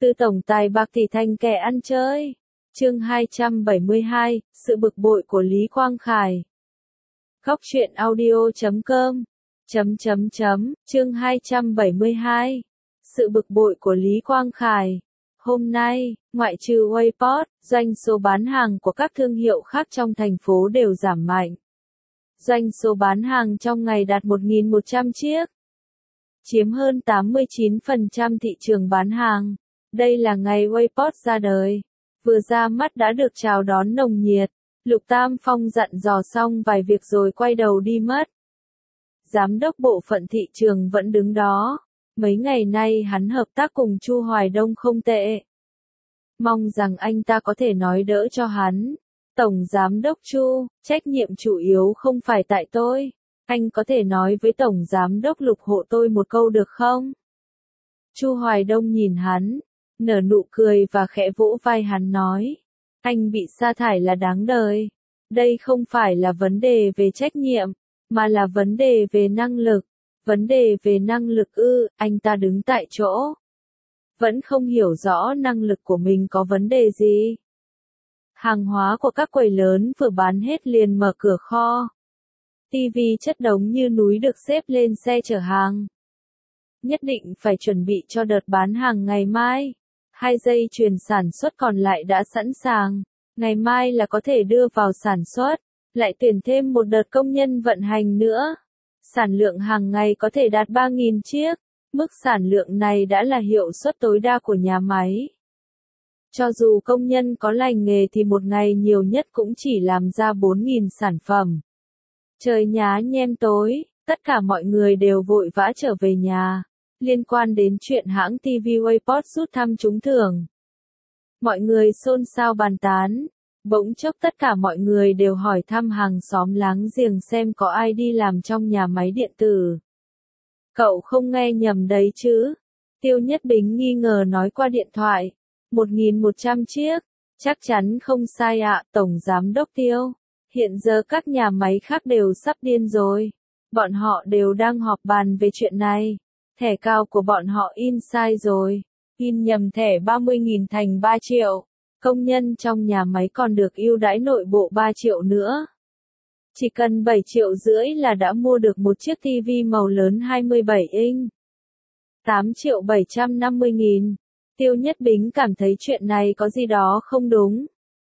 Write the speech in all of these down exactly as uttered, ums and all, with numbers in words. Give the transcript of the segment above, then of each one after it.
Từ tổng tài bạc tỷ thành kẻ ăn chơi. Chương hai trăm bảy mươi hai, sự bực bội của Lý Quang Khải. Góc truyện audio chấm com. Chấm chấm chấm, chương hai trăm bảy mươi hai. Sự bực bội của Lý Quang Khải. Hôm nay, ngoại trừ Wayport, doanh số bán hàng của các thương hiệu khác trong thành phố đều giảm mạnh. Doanh số bán hàng trong ngày đạt một nghìn một trăm chiếc, chiếm hơn tám mươi chín phần trăm thị trường bán hàng. Đây là ngày Wayport ra đời. Vừa ra mắt đã được chào đón nồng nhiệt. Lục Tam Phong dặn dò xong vài việc rồi quay đầu đi mất. Giám đốc bộ phận thị trường vẫn đứng đó. Mấy ngày nay hắn hợp tác cùng Chu Hoài Đông không tệ. Mong rằng anh ta có thể nói đỡ cho hắn. Tổng Giám đốc Chu, trách nhiệm chủ yếu không phải tại tôi. Anh có thể nói với Tổng Giám đốc Lục hộ tôi một câu được không? Chu Hoài Đông nhìn hắn, nở nụ cười và khẽ vỗ vai hắn nói. Anh bị sa thải là đáng đời. Đây không phải là vấn đề về trách nhiệm, mà là vấn đề về năng lực. Vấn đề về năng lực ư, anh ta đứng tại chỗ. Vẫn không hiểu rõ năng lực của mình có vấn đề gì. Hàng hóa của các quầy lớn vừa bán hết liền mở cửa kho. Tivi chất đống như núi được xếp lên xe chở hàng. Nhất định phải chuẩn bị cho đợt bán hàng ngày mai. Hai dây chuyền sản xuất còn lại đã sẵn sàng. Ngày mai là có thể đưa vào sản xuất. Lại tuyển thêm một đợt công nhân vận hành nữa. Sản lượng hàng ngày có thể đạt ba nghìn chiếc. Mức sản lượng này đã là hiệu suất tối đa của nhà máy. Cho dù công nhân có lành nghề thì một ngày nhiều nhất cũng chỉ làm ra bốn nghìn sản phẩm. Trời nhá nhem tối, tất cả mọi người đều vội vã trở về nhà. Liên quan đến chuyện hãng ti vi Wayport rút thăm trúng thưởng. Mọi người xôn xao bàn tán. Bỗng chốc tất cả mọi người đều hỏi thăm hàng xóm láng giềng xem có ai đi làm trong nhà máy điện tử. Cậu không nghe nhầm đấy chứ? Tiêu Nhất Bính nghi ngờ nói qua điện thoại. một nghìn một trăm chiếc. Chắc chắn không sai ạ, Tổng Giám đốc Tiêu. Hiện giờ các nhà máy khác đều sắp điên rồi. Bọn họ đều đang họp bàn về chuyện này. Thẻ cao của bọn họ in sai rồi. In nhầm thẻ ba mươi nghìn thành ba triệu. Công nhân trong nhà máy còn được ưu đãi nội bộ ba triệu nữa. Chỉ cần bảy triệu rưỡi là đã mua được một chiếc tivi màu lớn hai mươi bảy inch. tám triệu bảy trăm năm mươi nghìn. Tiêu Nhất Bính cảm thấy chuyện này có gì đó không đúng.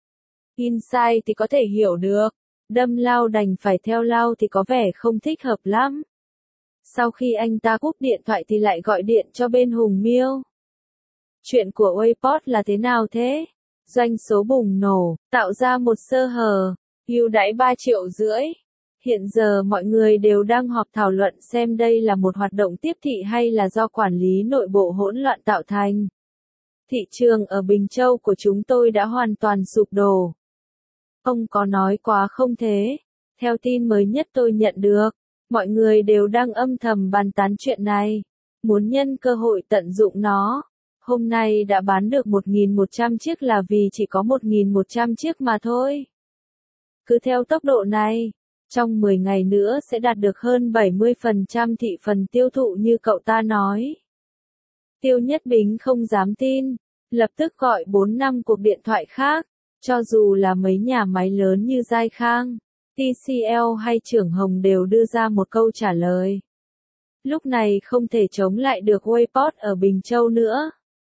In sai thì có thể hiểu được. Đâm lao đành phải theo lao thì có vẻ không thích hợp lắm. Sau khi anh ta cúp điện thoại thì lại gọi điện cho bên Hùng Miêu. Chuyện của Wayport là thế nào thế? Doanh số bùng nổ, tạo ra một sơ hở, ưu đãi ba triệu rưỡi. Hiện giờ mọi người đều đang họp thảo luận xem đây là một hoạt động tiếp thị hay là do quản lý nội bộ hỗn loạn tạo thành. Thị trường ở Bình Châu của chúng tôi đã hoàn toàn sụp đổ. Ông có nói quá không thế? Theo tin mới nhất tôi nhận được, mọi người đều đang âm thầm bàn tán chuyện này, muốn nhân cơ hội tận dụng nó. Hôm nay đã bán được một nghìn một trăm chiếc là vì chỉ có một nghìn một trăm chiếc mà thôi. Cứ theo tốc độ này, trong mười ngày nữa sẽ đạt được hơn bảy mươi phần trăm thị phần tiêu thụ như cậu ta nói. Tiêu Nhất Bính không dám tin, lập tức gọi bốn năm cuộc điện thoại khác, cho dù là mấy nhà máy lớn như Giai Khang, tê xê lờ hay Trưởng Hồng đều đưa ra một câu trả lời. Lúc này không thể chống lại được Wayport ở Bình Châu nữa.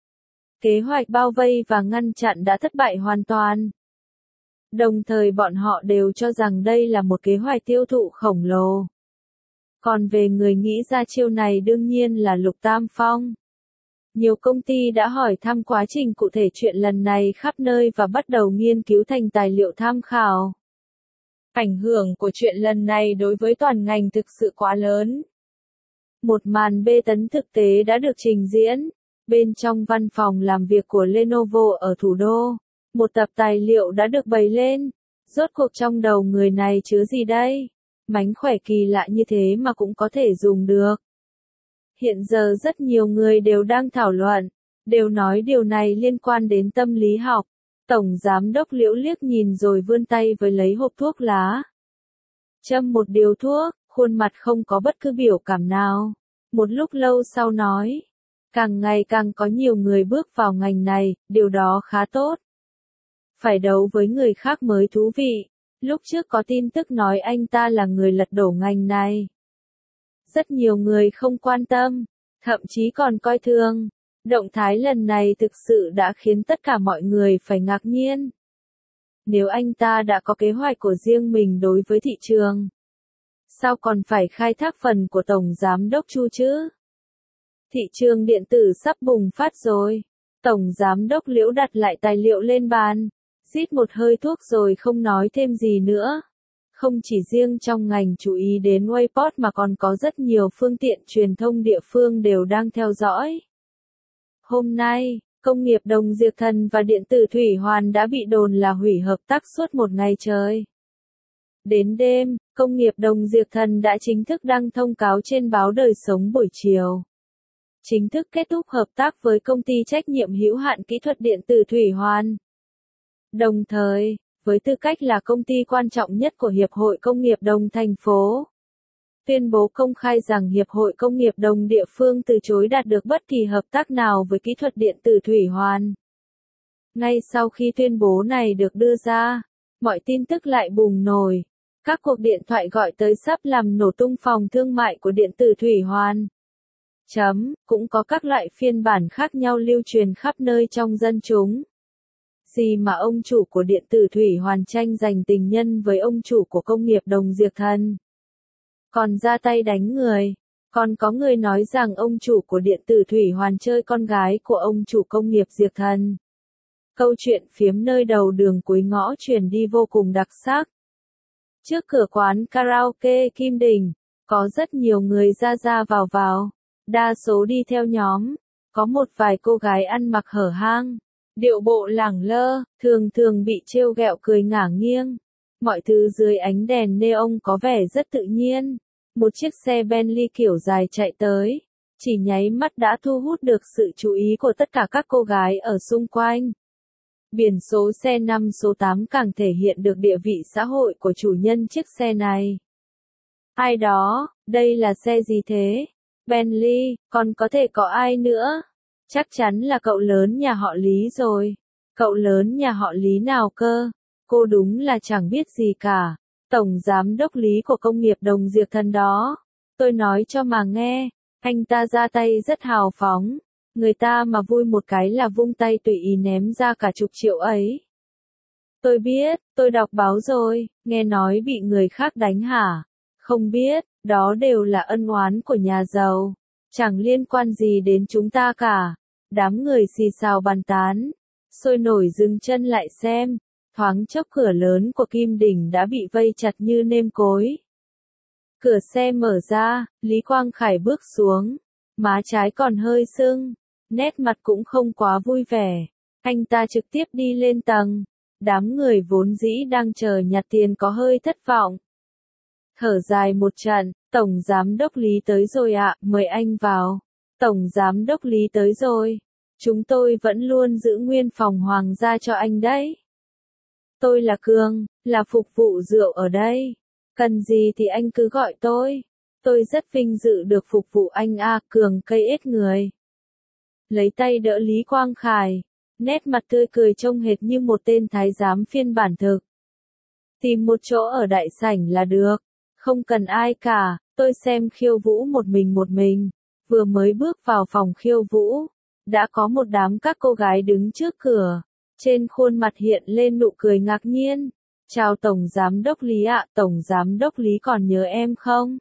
Kế hoạch bao vây và ngăn chặn đã thất bại hoàn toàn. Đồng thời bọn họ đều cho rằng đây là một kế hoạch tiêu thụ khổng lồ. Còn về người nghĩ ra chiêu này đương nhiên là Lục Tam Phong. Nhiều công ty đã hỏi thăm quá trình cụ thể chuyện lần này khắp nơi và bắt đầu nghiên cứu thành tài liệu tham khảo. Ảnh hưởng của chuyện lần này đối với toàn ngành thực sự quá lớn. Một màn bê tấn thực tế đã được trình diễn. Bên trong văn phòng làm việc của Lenovo ở thủ đô, một tập tài liệu đã được bày lên. Rốt cuộc trong đầu người này chứa gì đây? Mánh khỏe kỳ lạ như thế mà cũng có thể dùng được. Hiện giờ rất nhiều người đều đang thảo luận, đều nói điều này liên quan đến tâm lý học. Tổng Giám đốc Liễu liếc nhìn rồi vươn tay với lấy hộp thuốc lá. Châm một điếu thuốc, khuôn mặt không có bất cứ biểu cảm nào. Một lúc lâu sau nói. Càng ngày càng có nhiều người bước vào ngành này, điều đó khá tốt. Phải đấu với người khác mới thú vị. Lúc trước có tin tức nói anh ta là người lật đổ ngành này. Rất nhiều người không quan tâm, thậm chí còn coi thường. Động thái lần này thực sự đã khiến tất cả mọi người phải ngạc nhiên. Nếu anh ta đã có kế hoạch của riêng mình đối với thị trường, sao còn phải khai thác phần của Tổng Giám đốc Chu chứ? Thị trường điện tử sắp bùng phát rồi. Tổng Giám đốc Liễu đặt lại tài liệu lên bàn, rít một hơi thuốc rồi không nói thêm gì nữa. Không chỉ riêng trong ngành chú ý đến Wayport mà còn có rất nhiều phương tiện truyền thông địa phương đều đang theo dõi. Hôm nay, công nghiệp đồng diệt thần và điện tử thủy hoàn đã bị đồn là hủy hợp tác suốt một ngày trời. Đến đêm, công nghiệp đồng diệt thần đã chính thức đăng thông cáo trên báo Đời Sống buổi chiều. Chính thức kết thúc hợp tác với công ty trách nhiệm hữu hạn kỹ thuật điện tử thủy hoàn. Đồng thời, với tư cách là công ty quan trọng nhất của Hiệp hội Công nghiệp Đồng thành phố, tuyên bố công khai rằng Hiệp hội Công nghiệp Đồng địa phương từ chối đạt được bất kỳ hợp tác nào với kỹ thuật điện tử thủy hoàn. Ngay sau khi tuyên bố này được đưa ra, mọi tin tức lại bùng nổi. Các cuộc điện thoại gọi tới sắp làm nổ tung phòng thương mại của điện tử thủy hoàn. Chấm, cũng có các loại phiên bản khác nhau lưu truyền khắp nơi trong dân chúng. Gì mà ông chủ của điện tử thủy hoàn tranh giành tình nhân với ông chủ của công nghiệp đồng diệt thần. Còn ra tay đánh người. Còn có người nói rằng ông chủ của điện tử thủy hoàn chơi con gái của ông chủ công nghiệp diệt thần. Câu chuyện phiếm nơi đầu đường cuối ngõ truyền đi vô cùng đặc sắc. Trước cửa quán karaoke Kim Đình, có rất nhiều người ra ra vào vào. Đa số đi theo nhóm. Có một vài cô gái ăn mặc hở hang. Điệu bộ lẳng lơ, thường thường bị trêu ghẹo cười ngả nghiêng. Mọi thứ dưới ánh đèn neon có vẻ rất tự nhiên. Một chiếc xe Bentley kiểu dài chạy tới. Chỉ nháy mắt đã thu hút được sự chú ý của tất cả các cô gái ở xung quanh. Biển số xe năm số tám càng thể hiện được địa vị xã hội của chủ nhân chiếc xe này. Ai đó, đây là xe gì thế? Bentley, còn có thể có ai nữa? Chắc chắn là cậu lớn nhà họ Lý rồi. Cậu lớn nhà họ Lý nào cơ? Cô đúng là chẳng biết gì cả. Tổng giám đốc Lý của công nghiệp đồng diệt thần đó. Tôi nói cho mà nghe, anh ta ra tay rất hào phóng. Người ta mà vui một cái là vung tay tùy ý ném ra cả chục triệu ấy. Tôi biết, tôi đọc báo rồi, nghe nói bị người khác đánh hả? Không biết, đó đều là ân oán của nhà giàu. Chẳng liên quan gì đến chúng ta cả. Đám người xì xào bàn tán. Sôi nổi dừng chân lại xem. Thoáng chốc cửa lớn của Kim Đình đã bị vây chặt như nêm cối. Cửa xe mở ra, Lý Quang Khải bước xuống. Má trái còn hơi sưng. Nét mặt cũng không quá vui vẻ. Anh ta trực tiếp đi lên tầng. Đám người vốn dĩ đang chờ nhặt tiền có hơi thất vọng. Thở dài một trận, Tổng Giám đốc Lý tới rồi ạ, mời anh vào. Tổng Giám đốc Lý tới rồi. Chúng tôi vẫn luôn giữ nguyên phòng hoàng gia cho anh đấy. Tôi là Cường, là phục vụ rượu ở đây. Cần gì thì anh cứ gọi tôi. Tôi rất vinh dự được phục vụ anh a, Cường cây ết người. Lấy tay đỡ Lý Quang Khải. Nét mặt tươi cười trông hệt như một tên thái giám phiên bản thực. Tìm một chỗ ở đại sảnh là được. Không cần ai cả, tôi xem khiêu vũ một mình một mình. Vừa mới bước vào phòng khiêu vũ, đã có một đám các cô gái đứng trước cửa. Trên khuôn mặt hiện lên nụ cười ngạc nhiên. Chào Tổng Giám đốc Lý ạ, Tổng Giám đốc Lý còn nhớ em không?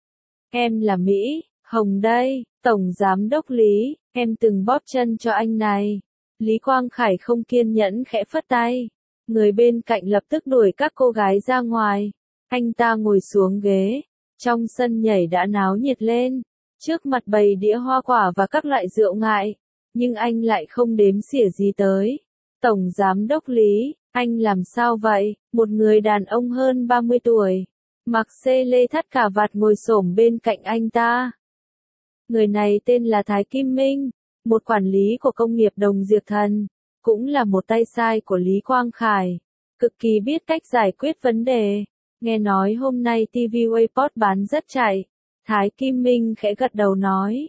Em là Mỹ, Hồng đây, Tổng Giám đốc Lý, em từng bóp chân cho anh này. Lý Quang Khải không kiên nhẫn khẽ phất tay. Người bên cạnh lập tức đuổi các cô gái ra ngoài. Anh ta ngồi xuống ghế. Trong sân nhảy đã náo nhiệt lên. Trước mặt bày đĩa hoa quả và các loại rượu ngại. Nhưng anh lại không đếm xỉa gì tới. Tổng Giám đốc Lý, anh làm sao vậy? Một người đàn ông hơn ba mươi tuổi. Mặc xê lê thắt cà vạt ngồi xổm bên cạnh anh ta. Người này tên là Thái Kim Minh. Một quản lý của công nghiệp đồng diệt thần. Cũng là một tay sai của Lý Quang Khải. Cực kỳ biết cách giải quyết vấn đề. Nghe nói hôm nay ti vi Wayport bán rất chạy. Thái Kim Minh khẽ gật đầu nói.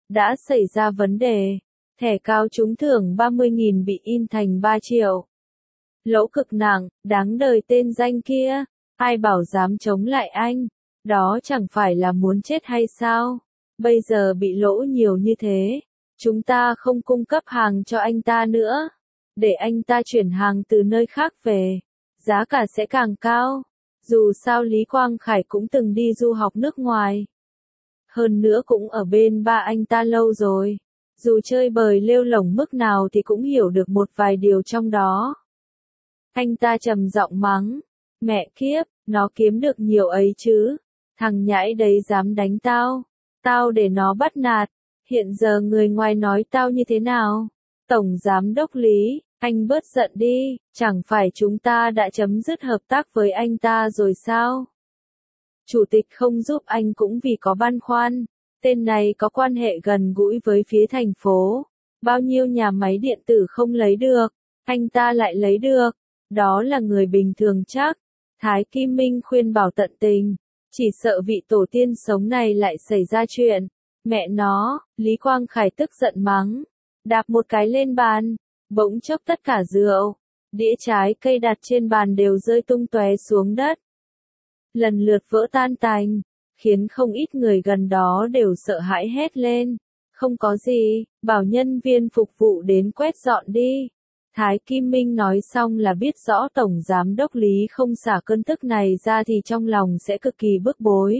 đã xảy ra vấn đề. Thẻ cao trúng thưởng ba mươi nghìn bị in thành ba triệu. Lỗ cực nặng, đáng đời tên danh kia, ai bảo dám chống lại anh, đó chẳng phải là muốn chết hay sao? Bây giờ bị lỗ nhiều như thế, chúng ta không cung cấp hàng cho anh ta nữa, để anh ta chuyển hàng từ nơi khác về, giá cả sẽ càng cao. Dù sao Lý Quang Khải cũng từng đi du học nước ngoài. Hơn nữa cũng ở bên ba anh ta lâu rồi. Dù chơi bời lêu lổng mức nào thì cũng hiểu được một vài điều trong đó. Anh ta trầm giọng mắng. Mẹ kiếp, nó kiếm được nhiều ấy chứ. Thằng nhãi đấy dám đánh tao. Tao để nó bắt nạt. Hiện giờ người ngoài nói tao như thế nào? Tổng Giám đốc Lý, anh bớt giận đi. Chẳng phải chúng ta đã chấm dứt hợp tác với anh ta rồi sao? Chủ tịch không giúp anh cũng vì có băn khoăn. Tên này có quan hệ gần gũi với phía thành phố. Bao nhiêu nhà máy điện tử không lấy được, anh ta lại lấy được. Đó là người bình thường chắc. Thái Kim Minh khuyên bảo tận tình. Chỉ sợ vị tổ tiên sống này lại xảy ra chuyện. Mẹ nó, Lý Quang Khải tức giận mắng. Đạp một cái lên bàn. Bỗng chốc tất cả rượu, đĩa trái cây đặt trên bàn đều rơi tung tóe xuống đất. Lần lượt vỡ tan tành, khiến không ít người gần đó đều sợ hãi hét lên. Không có gì, bảo nhân viên phục vụ đến quét dọn đi. Thái Kim Minh nói xong là biết rõ Tổng Giám đốc Lý không xả cơn tức này ra thì trong lòng sẽ cực kỳ bức bối.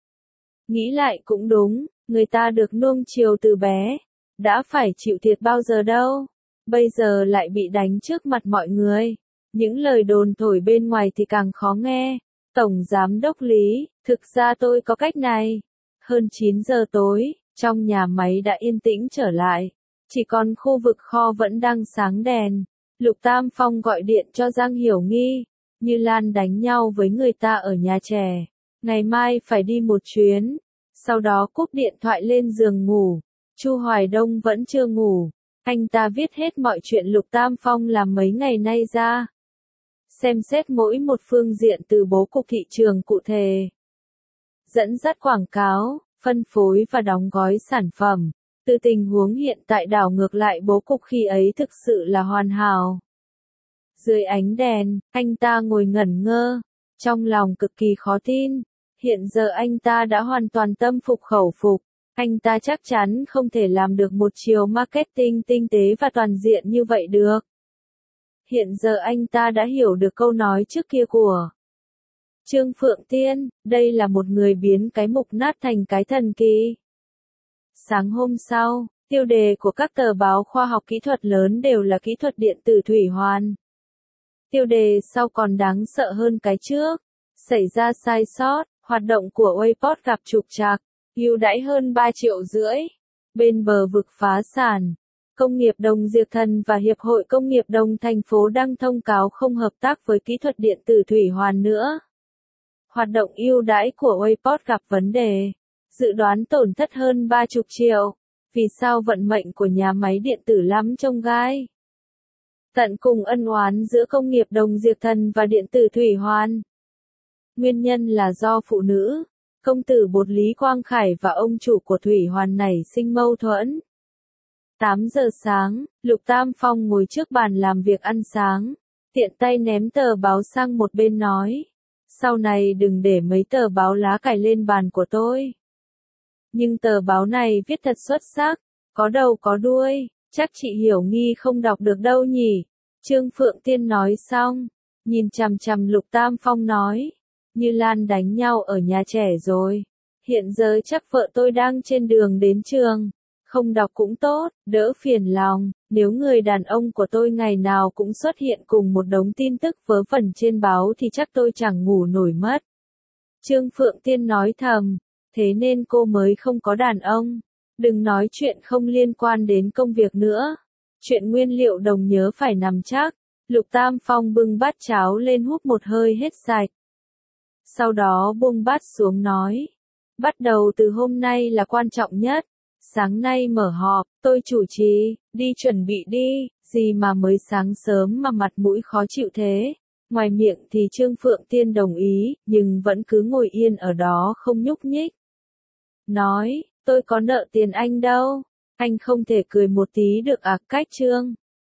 Nghĩ lại cũng đúng, người ta được nuông chiều từ bé, đã phải chịu thiệt bao giờ đâu. Bây giờ lại bị đánh trước mặt mọi người. Những lời đồn thổi bên ngoài thì càng khó nghe. Tổng Giám đốc Lý, thực ra tôi có cách này. Hơn chín giờ tối, trong nhà máy đã yên tĩnh trở lại. Chỉ còn khu vực kho vẫn đang sáng đèn. Lục Tam Phong gọi điện cho Giang Hiểu Nghi. Như Lan đánh nhau với người ta ở nhà trẻ. Ngày mai phải đi một chuyến. Sau đó cúp điện thoại lên giường ngủ. Chu Hoài Đông vẫn chưa ngủ. Anh ta viết hết mọi chuyện Lục Tam Phong làm mấy ngày nay ra. Xem xét mỗi một phương diện từ bố cục thị trường cụ thể. Dẫn dắt quảng cáo, phân phối và đóng gói sản phẩm. Từ tình huống hiện tại đảo ngược lại bố cục khi ấy thực sự là hoàn hảo. Dưới ánh đèn, anh ta ngồi ngẩn ngơ. Trong lòng cực kỳ khó tin. Hiện giờ anh ta đã hoàn toàn tâm phục khẩu phục. Anh ta chắc chắn không thể làm được một chiều marketing tinh tế và toàn diện như vậy được. Hiện giờ anh ta đã hiểu được câu nói trước kia của Trương Phượng Tiên, đây là một người biến cái mục nát thành cái thần kỳ. Sáng hôm sau, tiêu đề của các tờ báo khoa học kỹ thuật lớn đều là kỹ thuật điện tử thủy hoàn. Tiêu đề sau còn đáng sợ hơn cái trước. Xảy ra sai sót, hoạt động của Wayport gặp trục trặc. Ưu đãi hơn ba triệu rưỡi. Bên bờ vực phá sản. Công nghiệp Đồng Diệp Thần và Hiệp hội Công nghiệp Đồng thành phố đăng thông cáo không hợp tác với kỹ thuật điện tử thủy hoàn nữa. Hoạt động ưu đãi của Wayport gặp vấn đề. Dự đoán tổn thất hơn ba mươi triệu. Vì sao vận mệnh của nhà máy điện tử lắm trông gai? Tận cùng ân oán giữa công nghiệp Đồng Diệp Thần và điện tử thủy hoàn. Nguyên nhân là do phụ nữ. Công tử bột Lý Quang Khải và ông chủ của Thủy Hoàn nảy sinh mâu thuẫn. tám giờ sáng, Lục Tam Phong ngồi trước bàn làm việc ăn sáng. Tiện tay ném tờ báo sang một bên nói. Sau này đừng để mấy tờ báo lá cải lên bàn của tôi. Nhưng tờ báo này viết thật xuất sắc. Có đầu có đuôi. Chắc chị Hiểu Nghi không đọc được đâu nhỉ. Trương Phượng Tiên nói xong. Nhìn chằm chằm Lục Tam Phong nói. Như Lan đánh nhau ở nhà trẻ rồi. Hiện giờ chắc vợ tôi đang trên đường đến trường. Không đọc cũng tốt, đỡ phiền lòng. Nếu người đàn ông của tôi ngày nào cũng xuất hiện cùng một đống tin tức vớ vẩn trên báo thì chắc tôi chẳng ngủ nổi mất. Trương Phượng Tiên nói thầm. Thế nên cô mới không có đàn ông. Đừng nói chuyện không liên quan đến công việc nữa. Chuyện nguyên liệu đồng nhớ phải nằm chắc. Lục Tam Phong bưng bát cháo lên húp một hơi hết sạch. Sau đó buông bát xuống nói. Bắt đầu từ hôm nay là quan trọng nhất. Sáng nay mở họp, tôi chủ trì, đi chuẩn bị đi, gì mà mới sáng sớm mà mặt mũi khó chịu thế. Ngoài miệng thì Trương Phượng Tiên đồng ý, nhưng vẫn cứ ngồi yên ở đó không nhúc nhích. Nói, Tôi có nợ tiền anh đâu. Anh không thể cười một tí được à? Cách Trương